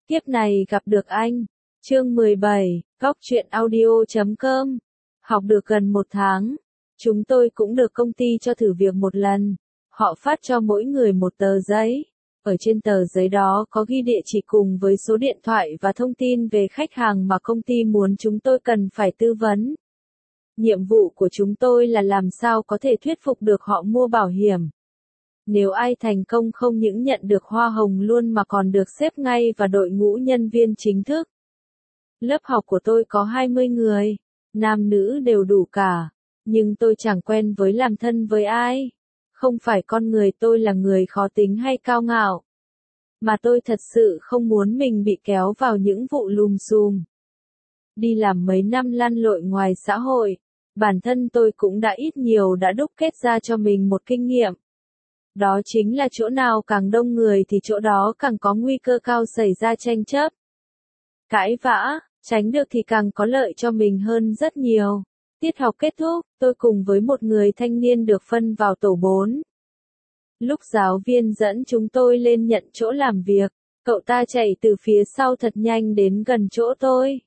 Kiếp này gặp được anh. Chương 17, Góc truyện audio.com. Học được gần 1 tháng. Chúng tôi cũng được công ty cho thử việc một lần. Họ phát cho mỗi người một tờ giấy. Ở trên tờ giấy đó có ghi địa chỉ cùng với số điện thoại và thông tin về khách hàng mà công ty muốn chúng tôi cần phải tư vấn. Nhiệm vụ của chúng tôi là làm sao có thể thuyết phục được họ mua bảo hiểm. Nếu ai thành công không những nhận được hoa hồng luôn mà còn được xếp ngay vào đội ngũ nhân viên chính thức. Lớp học của tôi có 20 người, nam nữ đều đủ cả, nhưng tôi chẳng quen với làm thân với ai. Không phải con người tôi là người khó tính hay cao ngạo, mà tôi thật sự không muốn mình bị kéo vào những vụ lùm xùm. Đi làm mấy năm lăn lội ngoài xã hội, bản thân tôi cũng đã ít nhiều đã đúc kết ra cho mình một kinh nghiệm. Đó chính là chỗ nào càng đông người thì chỗ đó càng có nguy cơ cao xảy ra tranh chấp. Cãi vã, tránh được thì càng có lợi cho mình hơn rất nhiều. Tiết học kết thúc, tôi cùng với một người thanh niên được phân vào tổ 4. Lúc giáo viên dẫn chúng tôi lên nhận chỗ làm việc, cậu ta chạy từ phía sau thật nhanh đến gần chỗ tôi.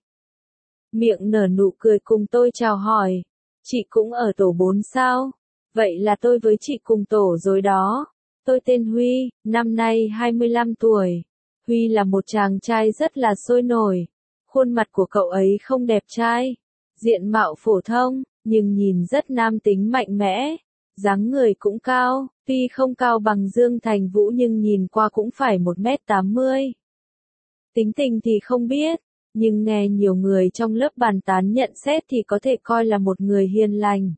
Miệng nở nụ cười cùng tôi chào hỏi. Chị cũng ở tổ 4 sao? Vậy là tôi với chị cùng tổ rồi đó. Tôi tên Huy, năm nay 25 tuổi. Huy là một chàng trai rất là sôi nổi. Khuôn mặt của cậu ấy không đẹp trai, diện mạo phổ thông, nhưng nhìn rất nam tính mạnh mẽ. Dáng người cũng cao, tuy không cao bằng Dương Thành Vũ nhưng nhìn qua cũng phải 1m80. Tính tình thì không biết, nhưng nghe nhiều người trong lớp bàn tán nhận xét thì có thể coi là một người hiền lành.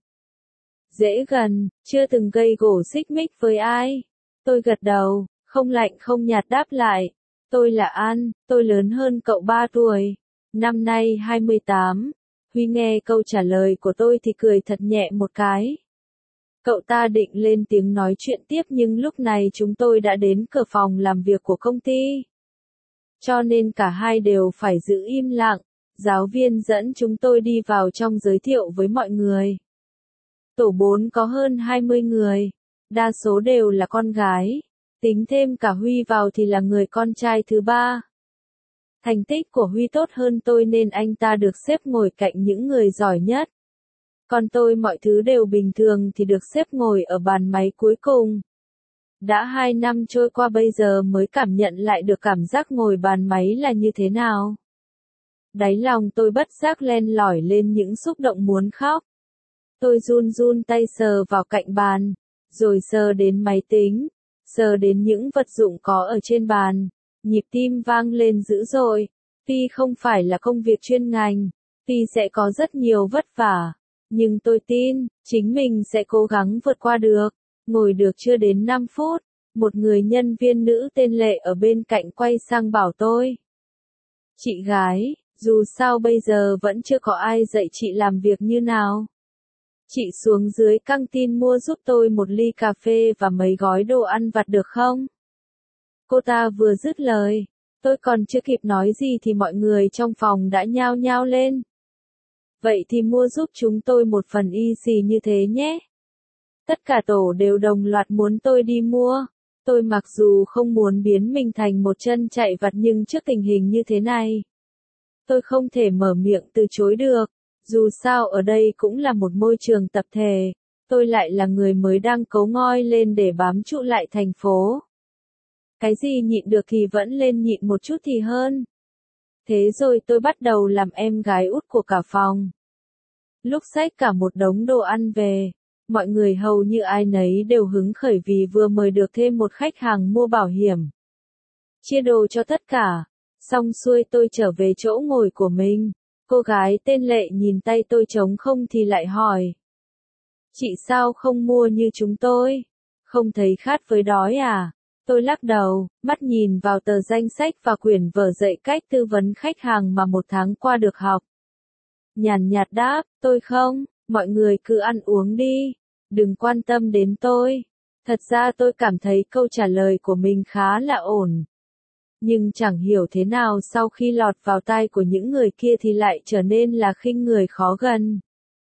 Dễ gần, chưa từng gây gổ xích mích với ai. Tôi gật đầu, không lạnh không nhạt đáp lại. Tôi là An, tôi lớn hơn cậu 3 tuổi. Năm nay 28. Huy nghe câu trả lời của tôi thì cười thật nhẹ một cái. Cậu ta định lên tiếng nói chuyện tiếp nhưng lúc này chúng tôi đã đến cửa phòng làm việc của công ty. Cho nên cả hai đều phải giữ im lặng. Giáo viên dẫn chúng tôi đi vào trong giới thiệu với mọi người. Tổ 4 có hơn 20 người, đa số đều là con gái, tính thêm cả Huy vào thì là người con trai thứ 3. Thành tích của Huy tốt hơn tôi nên anh ta được xếp ngồi cạnh những người giỏi nhất. Còn tôi mọi thứ đều bình thường thì được xếp ngồi ở bàn máy cuối cùng. Đã 2 năm trôi qua bây giờ mới cảm nhận lại được cảm giác ngồi bàn máy là như thế nào. Đáy lòng tôi bất giác len lỏi lên những xúc động muốn khóc. Tôi run run tay sờ vào cạnh bàn, rồi sờ đến máy tính, sờ đến những vật dụng có ở trên bàn, nhịp tim vang lên dữ dội. Tuy không phải là công việc chuyên ngành, tuy sẽ có rất nhiều vất vả, nhưng tôi tin, chính mình sẽ cố gắng vượt qua được. Ngồi được chưa đến 5 phút, một người nhân viên nữ tên Lệ ở bên cạnh quay sang bảo tôi. Chị gái, dù sao bây giờ vẫn chưa có ai dạy chị làm việc như nào. Chị xuống dưới căng tin mua giúp tôi một ly cà phê và mấy gói đồ ăn vặt được không? Cô ta vừa dứt lời, tôi còn chưa kịp nói gì thì mọi người trong phòng đã nhao nhao lên. Vậy thì mua giúp chúng tôi một phần y xì như thế nhé. Tất cả tổ đều đồng loạt muốn tôi đi mua. Tôi mặc dù không muốn biến mình thành một chân chạy vặt nhưng trước tình hình như thế này, tôi không thể mở miệng từ chối được. Dù sao ở đây cũng là một môi trường tập thể, tôi lại là người mới đang cấu ngoi lên để bám trụ lại thành phố. Cái gì nhịn được thì vẫn lên nhịn một chút thì hơn. Thế rồi tôi bắt đầu làm em gái út của cả phòng. Lúc xách cả một đống đồ ăn về, mọi người hầu như ai nấy đều hứng khởi vì vừa mời được thêm một khách hàng mua bảo hiểm. Chia đồ cho tất cả, xong xuôi tôi trở về chỗ ngồi của mình. Cô gái tên Lệ nhìn tay tôi trống không thì lại hỏi. Chị sao không mua như chúng tôi? Không thấy khát với đói à? Tôi lắc đầu, mắt nhìn vào tờ danh sách và quyển vở dạy cách tư vấn khách hàng mà 1 tháng qua được học. Nhàn nhạt đáp, tôi không, mọi người cứ ăn uống đi, đừng quan tâm đến tôi. Thật ra tôi cảm thấy câu trả lời của mình khá là ổn. Nhưng chẳng hiểu thế nào sau khi lọt vào tai của những người kia thì lại trở nên là khinh người khó gần.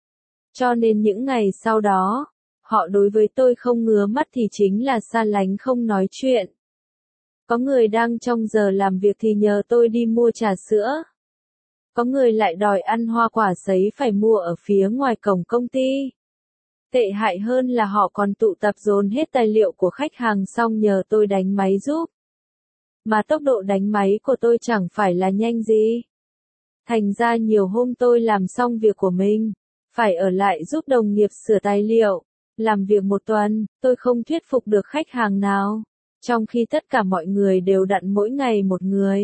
Cho nên những ngày sau đó, họ đối với tôi không ngứa mắt thì chính là xa lánh không nói chuyện. Có người đang trong giờ làm việc thì nhờ tôi đi mua trà sữa. Có người lại đòi ăn hoa quả sấy phải mua ở phía ngoài cổng công ty. Tệ hại hơn là họ còn tụ tập dồn hết tài liệu của khách hàng xong nhờ tôi đánh máy giúp. Mà tốc độ đánh máy của tôi chẳng phải là nhanh gì. Thành ra nhiều hôm tôi làm xong việc của mình, phải ở lại giúp đồng nghiệp sửa tài liệu. Làm việc một tuần, tôi không thuyết phục được khách hàng nào. Trong khi tất cả mọi người đều đặn mỗi ngày một người.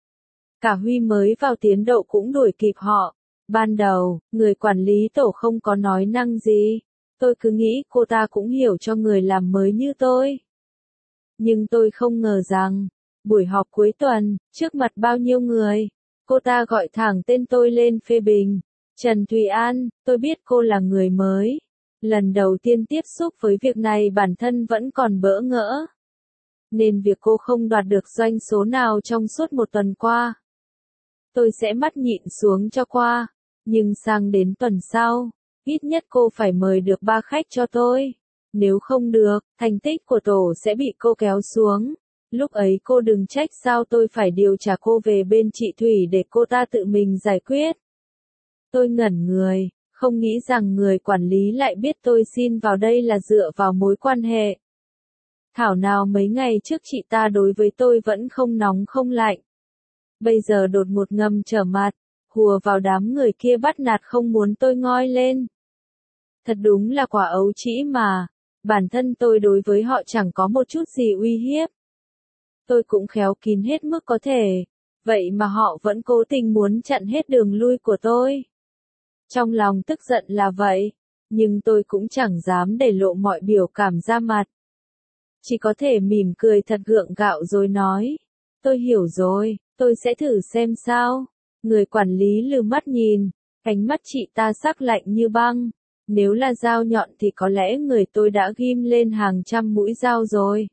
Cả Huy mới vào tiến độ cũng đuổi kịp họ. Ban đầu, người quản lý tổ không có nói năng gì. Tôi cứ nghĩ cô ta cũng hiểu cho người làm mới như tôi. Nhưng tôi không ngờ rằng, buổi họp cuối tuần, trước mặt bao nhiêu người, cô ta gọi thẳng tên tôi lên phê bình. Trần Thùy An, tôi biết cô là người mới. Lần đầu tiên tiếp xúc với việc này bản thân vẫn còn bỡ ngỡ. Nên việc cô không đoạt được doanh số nào trong suốt một tuần qua, tôi sẽ mắt nhịn xuống cho qua. Nhưng sang đến tuần sau, ít nhất cô phải mời được 3 khách cho tôi. Nếu không được, thành tích của tổ sẽ bị cô kéo xuống. Lúc ấy cô đừng trách sao tôi phải điều trả cô về bên chị Thủy để cô ta tự mình giải quyết. Tôi ngẩn người, không nghĩ rằng người quản lý lại biết tôi xin vào đây là dựa vào mối quan hệ. Thảo nào mấy ngày trước chị ta đối với tôi vẫn không nóng không lạnh. Bây giờ đột ngột ngầm trở mặt, hùa vào đám người kia bắt nạt không muốn tôi ngoi lên. Thật đúng là quả ấu trĩ mà, bản thân tôi đối với họ chẳng có một chút gì uy hiếp. Tôi cũng khéo kín hết mức có thể, vậy mà họ vẫn cố tình muốn chặn hết đường lui của tôi. Trong lòng tức giận là vậy, nhưng tôi cũng chẳng dám để lộ mọi biểu cảm ra mặt. Chỉ có thể mỉm cười thật gượng gạo rồi nói, tôi hiểu rồi, tôi sẽ thử xem sao. Người quản lý lừ mắt nhìn, ánh mắt chị ta sắc lạnh như băng. Nếu là dao nhọn thì có lẽ người tôi đã ghim lên hàng trăm mũi dao rồi.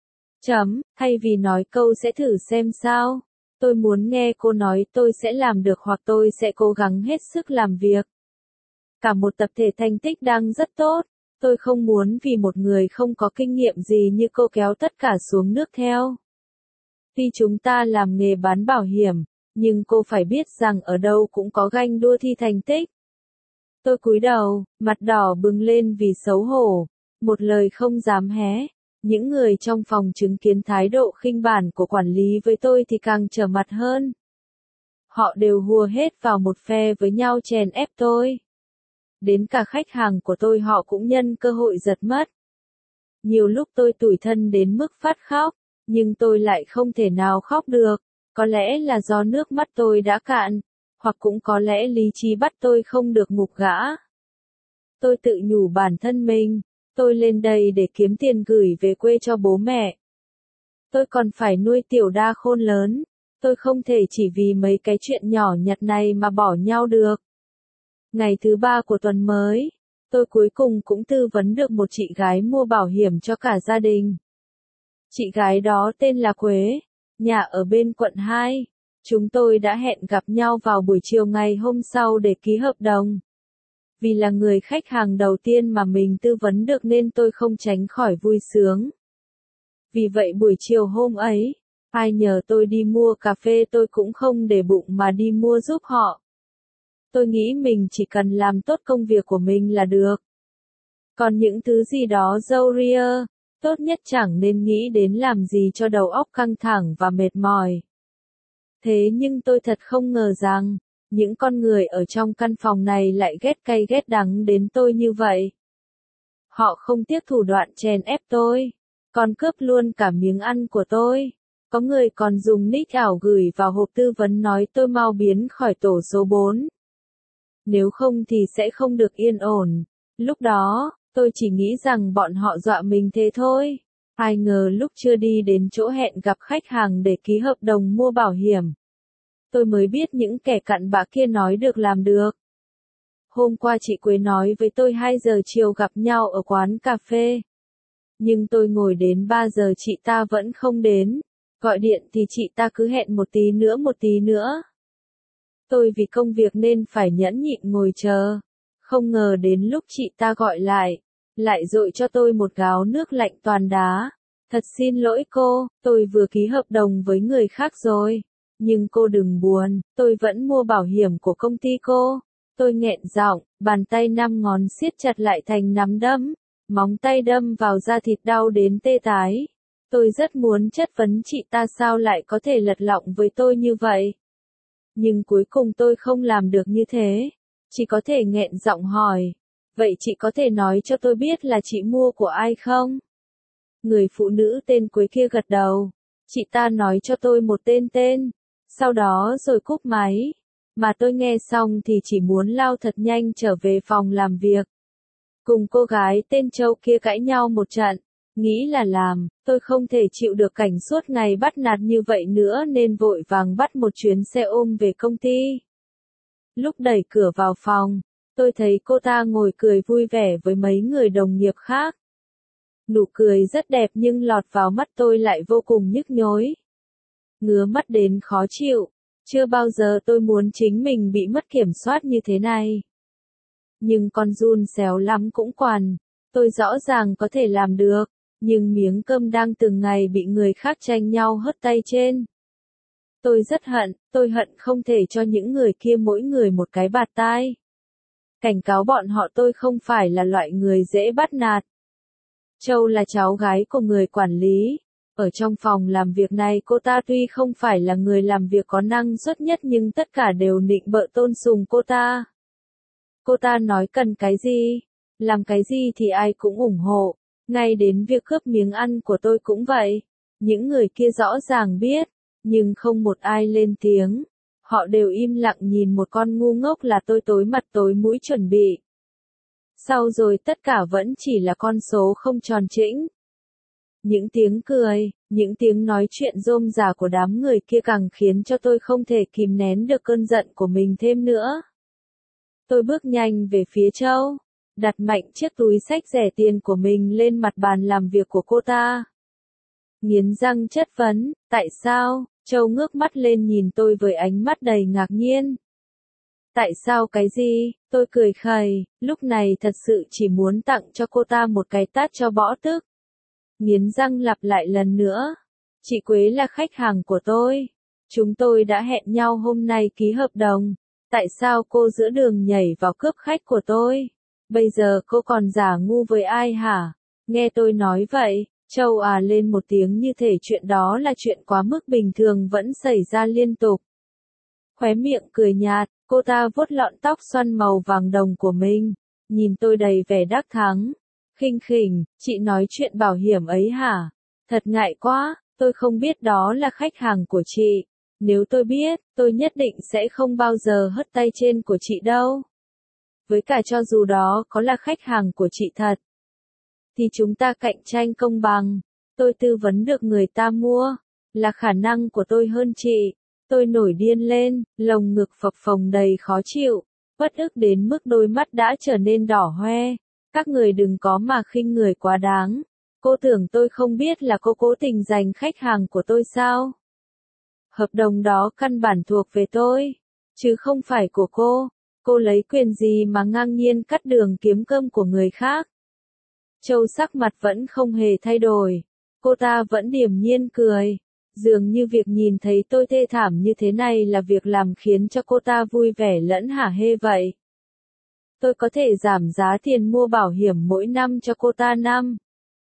Thay vì nói câu sẽ thử xem sao, tôi muốn nghe cô nói tôi sẽ làm được hoặc tôi sẽ cố gắng hết sức làm việc. Cả một tập thể thành tích đang rất tốt, tôi không muốn vì một người không có kinh nghiệm gì như cô kéo tất cả xuống nước theo. Tuy chúng ta làm nghề bán bảo hiểm, nhưng cô phải biết rằng ở đâu cũng có ganh đua thi thành tích. Tôi cúi đầu, mặt đỏ bừng lên vì xấu hổ, một lời không dám hé. Những người trong phòng chứng kiến thái độ khinh bỉ của quản lý với tôi thì càng trở mặt hơn. Họ đều hùa hết vào một phe với nhau chèn ép tôi. Đến cả khách hàng của tôi họ cũng nhân cơ hội giật mất. Nhiều lúc tôi tủi thân đến mức phát khóc, nhưng tôi lại không thể nào khóc được. Có lẽ là do nước mắt tôi đã cạn, hoặc cũng có lẽ lý trí bắt tôi không được ngục gã. Tôi tự nhủ bản thân mình, tôi lên đây để kiếm tiền gửi về quê cho bố mẹ. Tôi còn phải nuôi tiểu đa khôn lớn, tôi không thể chỉ vì mấy cái chuyện nhỏ nhặt này mà bỏ nhau được. Ngày thứ 3 của tuần mới, tôi cuối cùng cũng tư vấn được một chị gái mua bảo hiểm cho cả gia đình. Chị gái đó tên là Quế, nhà ở bên quận 2. Chúng tôi đã hẹn gặp nhau vào buổi chiều ngày hôm sau để ký hợp đồng. Vì là người khách hàng đầu tiên mà mình tư vấn được nên tôi không tránh khỏi vui sướng. Vì vậy buổi chiều hôm ấy, ai nhờ tôi đi mua cà phê tôi cũng không để bụng mà đi mua giúp họ. Tôi nghĩ mình chỉ cần làm tốt công việc của mình là được. Còn những thứ gì đó râu ria, tốt nhất chẳng nên nghĩ đến làm gì cho đầu óc căng thẳng và mệt mỏi. Thế nhưng tôi thật không ngờ rằng, những con người ở trong căn phòng này lại ghét cay ghét đắng đến tôi như vậy. Họ không tiếc thủ đoạn chèn ép tôi, còn cướp luôn cả miếng ăn của tôi. Có người còn dùng nick ảo gửi vào hộp tư vấn nói tôi mau biến khỏi tổ số 4. Nếu không thì sẽ không được yên ổn. Lúc đó, tôi chỉ nghĩ rằng bọn họ dọa mình thế thôi. Ai ngờ lúc chưa đi đến chỗ hẹn gặp khách hàng để ký hợp đồng mua bảo hiểm, tôi mới biết những kẻ cặn bã kia nói được làm được. Hôm qua chị Quế nói với tôi 2 giờ chiều gặp nhau ở quán cà phê. Nhưng tôi ngồi đến 3 giờ chị ta vẫn không đến. Gọi điện thì chị ta cứ hẹn một tí nữa. Tôi vì công việc nên phải nhẫn nhịn ngồi chờ. Không ngờ đến lúc chị ta gọi lại dội cho tôi một gáo nước lạnh toàn đá. Thật xin lỗi cô, tôi vừa ký hợp đồng với người khác rồi. Nhưng cô đừng buồn, tôi vẫn mua bảo hiểm của công ty cô. Tôi nghẹn giọng, bàn tay 5 ngón siết chặt lại thành nắm đấm. Móng tay đâm vào da thịt đau đến tê tái. Tôi rất muốn chất vấn chị ta sao lại có thể lật lọng với tôi như vậy. Nhưng cuối cùng tôi không làm được như thế. Chỉ có thể nghẹn giọng hỏi. Vậy chị có thể nói cho tôi biết là chị mua của ai không? Người phụ nữ tên Quế kia gật đầu. Chị ta nói cho tôi một tên. Sau đó rồi cúp máy. Mà tôi nghe xong thì chỉ muốn lao thật nhanh trở về phòng làm việc. Cùng cô gái tên Châu kia cãi nhau một trận. Nghĩ là làm, tôi không thể chịu được cảnh suốt ngày bắt nạt như vậy nữa nên vội vàng bắt một chuyến xe ôm về công ty. Lúc đẩy cửa vào phòng, tôi thấy cô ta ngồi cười vui vẻ với mấy người đồng nghiệp khác. Nụ cười rất đẹp nhưng lọt vào mắt tôi lại vô cùng nhức nhối. Ngứa mắt đến khó chịu. Chưa bao giờ tôi muốn chính mình bị mất kiểm soát như thế này. Nhưng con giun xéo lắm cũng quản. Tôi rõ ràng có thể làm được. Nhưng miếng cơm đang từng ngày bị người khác tranh nhau hớt tay trên. Tôi rất hận, tôi hận không thể cho những người kia mỗi người một cái bạt tai. Cảnh cáo bọn họ tôi không phải là loại người dễ bắt nạt. Châu là cháu gái của người quản lý. Ở trong phòng làm việc này cô ta tuy không phải là người làm việc có năng suất nhất nhưng tất cả đều nịnh bợ tôn sùng cô ta. Cô ta nói cần cái gì, làm cái gì thì ai cũng ủng hộ. Ngay đến việc cướp miếng ăn của tôi cũng vậy. Những người kia rõ ràng biết, nhưng không một ai lên tiếng. Họ đều im lặng nhìn một con ngu ngốc là tôi tối mặt tối mũi chuẩn bị. Sau rồi tất cả vẫn chỉ là con số không tròn chỉnh. Những tiếng cười, những tiếng nói chuyện rôm rả của đám người kia càng khiến cho tôi không thể kìm nén được cơn giận của mình thêm nữa. Tôi bước nhanh về phía Châu, đặt mạnh chiếc túi xách rẻ tiền của mình lên mặt bàn làm việc của cô ta. Nghiến răng chất vấn, tại sao? Châu ngước mắt lên nhìn tôi với ánh mắt đầy ngạc nhiên. Tại sao cái gì? Tôi cười khẩy, lúc này thật sự chỉ muốn tặng cho cô ta một cái tát cho bỏ tức. Nghiến răng lặp lại lần nữa. Chị Quế là khách hàng của tôi. Chúng tôi đã hẹn nhau hôm nay ký hợp đồng. Tại sao cô giữa đường nhảy vào cướp khách của tôi? Bây giờ cô còn giả ngu với ai hả? Nghe tôi nói vậy, Châu lên một tiếng như thể chuyện đó là chuyện quá mức bình thường vẫn xảy ra liên tục. Khóe miệng cười nhạt, cô ta vuốt lọn tóc xoăn màu vàng đồng của mình, nhìn tôi đầy vẻ đắc thắng. Khinh khỉnh, chị nói chuyện bảo hiểm ấy hả? Thật ngại quá, tôi không biết đó là khách hàng của chị. Nếu tôi biết, tôi nhất định sẽ không bao giờ hất tay trên của chị đâu. Với cả cho dù đó có là khách hàng của chị thật, thì chúng ta cạnh tranh công bằng. Tôi tư vấn được người ta mua, là khả năng của tôi hơn chị. Tôi nổi điên lên, lồng ngực phập phồng đầy khó chịu, bất ức đến mức đôi mắt đã trở nên đỏ hoe. Các người đừng có mà khinh người quá đáng. Cô tưởng tôi không biết là cô cố tình giành khách hàng của tôi sao? Hợp đồng đó căn bản thuộc về tôi, chứ không phải của cô. Cô lấy quyền gì mà ngang nhiên cắt đường kiếm cơm của người khác? Châu sắc mặt vẫn không hề thay đổi. Cô ta vẫn điềm nhiên cười. Dường như việc nhìn thấy tôi thê thảm như thế này là việc làm khiến cho cô ta vui vẻ lẫn hả hê vậy. Tôi có thể giảm giá tiền mua bảo hiểm mỗi năm cho cô ta năm.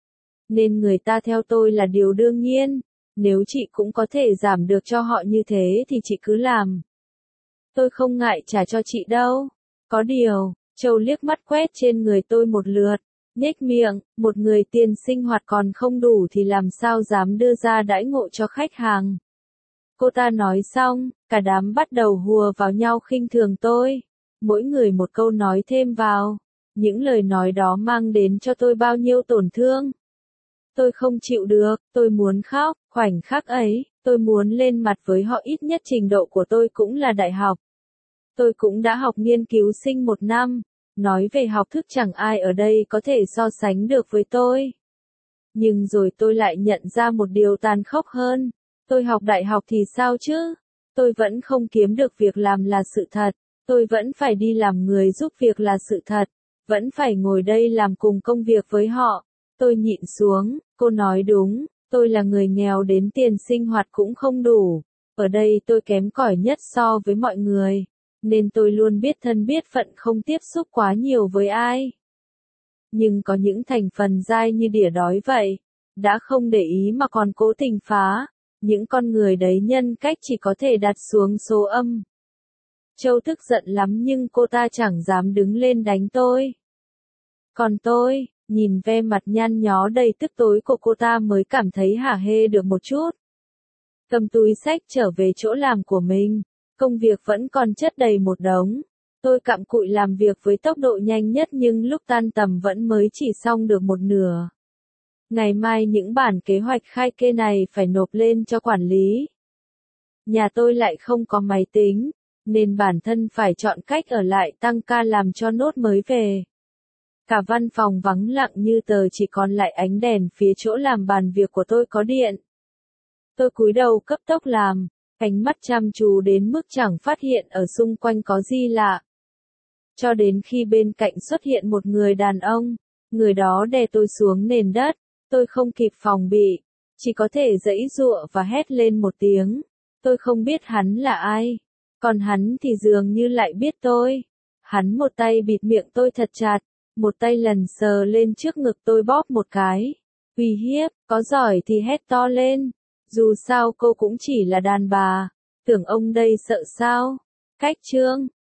Nên người ta theo tôi là điều đương nhiên. Nếu chị cũng có thể giảm được cho họ như thế thì chị cứ làm. Tôi không ngại trả cho chị đâu. Có điều, Châu liếc mắt quét trên người tôi một lượt. Nhếch miệng, một người tiền sinh hoạt còn không đủ thì làm sao dám đưa ra đãi ngộ cho khách hàng. Cô ta nói xong, cả đám bắt đầu hùa vào nhau khinh thường tôi. Mỗi người một câu nói thêm vào. Những lời nói đó mang đến cho tôi bao nhiêu tổn thương. Tôi không chịu được, tôi muốn khóc, khoảnh khắc ấy, tôi muốn lên mặt với họ ít nhất trình độ của tôi cũng là đại học. Tôi cũng đã học nghiên cứu sinh 1 năm. Nói về học thức chẳng ai ở đây có thể so sánh được với tôi. Nhưng rồi tôi lại nhận ra một điều tàn khốc hơn. Tôi học đại học thì sao chứ? Tôi vẫn không kiếm được việc làm là sự thật. Tôi vẫn phải đi làm người giúp việc là sự thật. Vẫn phải ngồi đây làm cùng công việc với họ. Tôi nhịn xuống, cô nói đúng. Tôi là người nghèo đến tiền sinh hoạt cũng không đủ. Ở đây tôi kém cỏi nhất so với mọi người. Nên tôi luôn biết thân biết phận không tiếp xúc quá nhiều với ai. Nhưng có những thành phần dai như đỉa đói vậy. Đã không để ý mà còn cố tình phá. Những con người đấy nhân cách chỉ có thể đặt xuống số âm. Châu tức giận lắm nhưng cô ta chẳng dám đứng lên đánh tôi. Còn tôi, nhìn ve mặt nhăn nhó đầy tức tối của cô ta mới cảm thấy hả hê được một chút. Cầm túi xách trở về chỗ làm của mình, công việc vẫn còn chất đầy một đống. Tôi cặm cụi làm việc với tốc độ nhanh nhất nhưng lúc tan tầm vẫn mới chỉ xong được một nửa. Ngày mai những bản kế hoạch khai kê này phải nộp lên cho quản lý. Nhà tôi lại không có máy tính, nên bản thân phải chọn cách ở lại tăng ca làm cho nốt mới về. Cả văn phòng vắng lặng như tờ, chỉ còn lại ánh đèn phía chỗ làm bàn việc của tôi có điện. Tôi cúi đầu cấp tốc làm, ánh mắt chăm chú đến mức chẳng phát hiện ở xung quanh có gì lạ. Cho đến khi bên cạnh xuất hiện một người đàn ông, người đó đè tôi xuống nền đất, tôi không kịp phòng bị, chỉ có thể giãy giụa và hét lên một tiếng. Tôi không biết hắn là ai, còn hắn thì dường như lại biết tôi. Hắn một tay bịt miệng tôi thật chặt, một tay lần sờ lên trước ngực tôi bóp một cái. Uy hiếp, có giỏi thì hét to lên. Dù sao cô cũng chỉ là đàn bà, tưởng ông đây sợ sao? Cách chương